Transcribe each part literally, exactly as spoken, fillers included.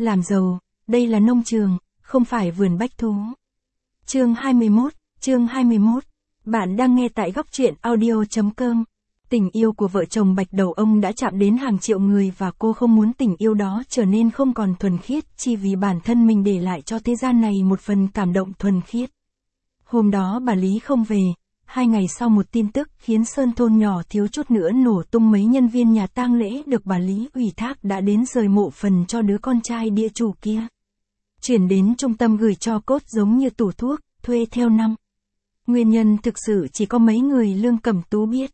làm giàu, đây là nông trường, không phải vườn bách thú. Chương hai mươi mốt, chương hai mươi mốt. Bạn đang nghe tại góc truyện audio chấm com. Tình yêu của vợ chồng Bạch Đầu Ông đã chạm đến hàng triệu người và cô không muốn tình yêu đó trở nên không còn thuần khiết chỉ vì bản thân mình để lại cho thế gian này một phần cảm động thuần khiết. Hôm đó bà Lý không về, hai ngày sau một tin tức khiến Sơn thôn nhỏ thiếu chút nữa nổ tung. Mấy nhân viên nhà tang lễ được bà Lý ủy thác đã đến rời mộ phần cho đứa con trai địa chủ kia. Chuyển đến trung tâm gửi tro cốt giống như tủ thuốc, thuê theo năm. Nguyên nhân thực sự chỉ có mấy người Lương Cẩm Tú biết.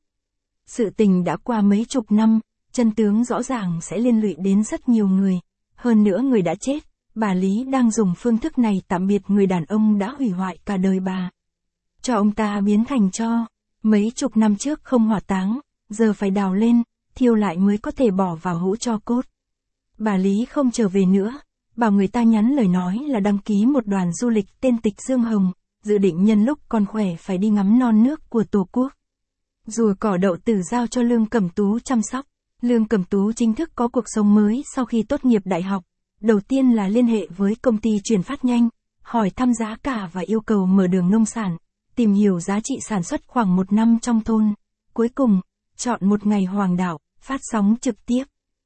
Sự tình đã qua mấy chục năm, chân tướng rõ ràng sẽ liên lụy đến rất nhiều người. Hơn nữa người đã chết, bà Lý đang dùng phương thức này tạm biệt người đàn ông đã hủy hoại cả đời bà. Cho ông ta biến thành tro, mấy chục năm trước không hỏa táng, giờ phải đào lên, thiêu lại mới có thể bỏ vào hũ tro cốt. Bà Lý không trở về nữa, bảo người ta nhắn lời nói là đăng ký một đoàn du lịch tên Tịch Dương Hồng, dự định nhân lúc còn khỏe phải đi ngắm non nước của Tổ quốc. Rùa cỏ đậu tử giao cho Lương Cẩm Tú chăm sóc. Lương Cẩm Tú chính thức có cuộc sống mới sau khi tốt nghiệp đại học. Đầu tiên là liên hệ với công ty chuyển phát nhanh, hỏi thăm giá cả và yêu cầu mở đường nông sản, tìm hiểu giá trị sản xuất khoảng một năm trong thôn. Cuối cùng, chọn một ngày hoàng đạo, phát sóng trực tiếp.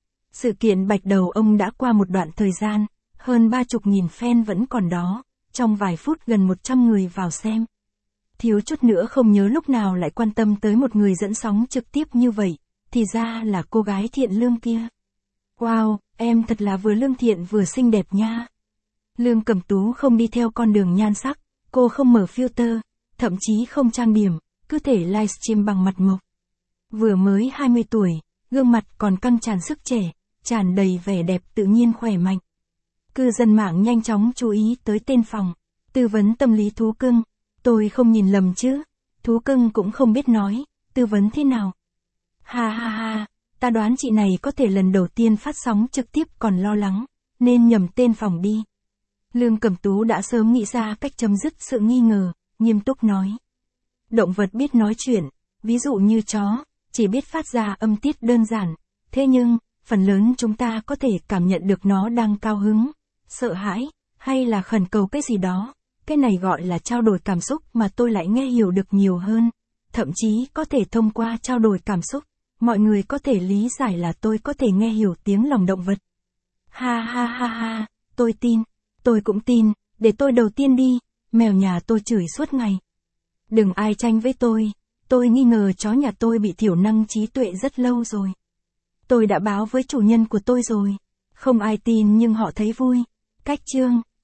Sự kiện Bạch Đầu Ông đã qua một đoạn thời gian, hơn ba chục nghìn fan vẫn còn đó, trong vài phút gần một trăm người vào xem. Thiếu chút nữa không nhớ lúc nào lại quan tâm tới một người dẫn sóng trực tiếp như vậy, thì ra là cô gái thiện lương kia. Wow, em thật là vừa lương thiện vừa xinh đẹp nha. Lương Cẩm Tú không đi theo con đường nhan sắc, cô không mở filter, thậm chí không trang điểm, cứ thể livestream bằng mặt mộc. Vừa mới hai mươi tuổi, gương mặt còn căng tràn sức trẻ, tràn đầy vẻ đẹp tự nhiên khỏe mạnh. Cư dân mạng nhanh chóng chú ý tới tên phòng, tư vấn tâm lý thú cưng. Tôi không nhìn lầm chứ, thú cưng cũng không biết nói, tư vấn thế nào. Ha ha ha, ta đoán chị này có thể lần đầu tiên phát sóng trực tiếp còn lo lắng, nên nhầm tên phòng đi. Lương Cẩm Tú đã sớm nghĩ ra cách chấm dứt sự nghi ngờ, nghiêm túc nói. Động vật biết nói chuyện, ví dụ như chó, chỉ biết phát ra âm tiết đơn giản, thế nhưng, phần lớn chúng ta có thể cảm nhận được nó đang cao hứng, sợ hãi, hay là khẩn cầu cái gì đó. Cái này gọi là trao đổi cảm xúc mà tôi lại nghe hiểu được nhiều hơn. Thậm chí có thể thông qua trao đổi cảm xúc, mọi người có thể lý giải là tôi có thể nghe hiểu tiếng lòng động vật. Ha ha ha ha, tôi tin, tôi cũng tin, để tôi đầu tiên đi, mèo nhà tôi chửi suốt ngày. Đừng ai tranh với tôi, tôi nghi ngờ chó nhà tôi bị thiểu năng trí tuệ rất lâu rồi. Tôi đã báo với chủ nhân của tôi rồi, không ai tin nhưng họ thấy vui. Cách chương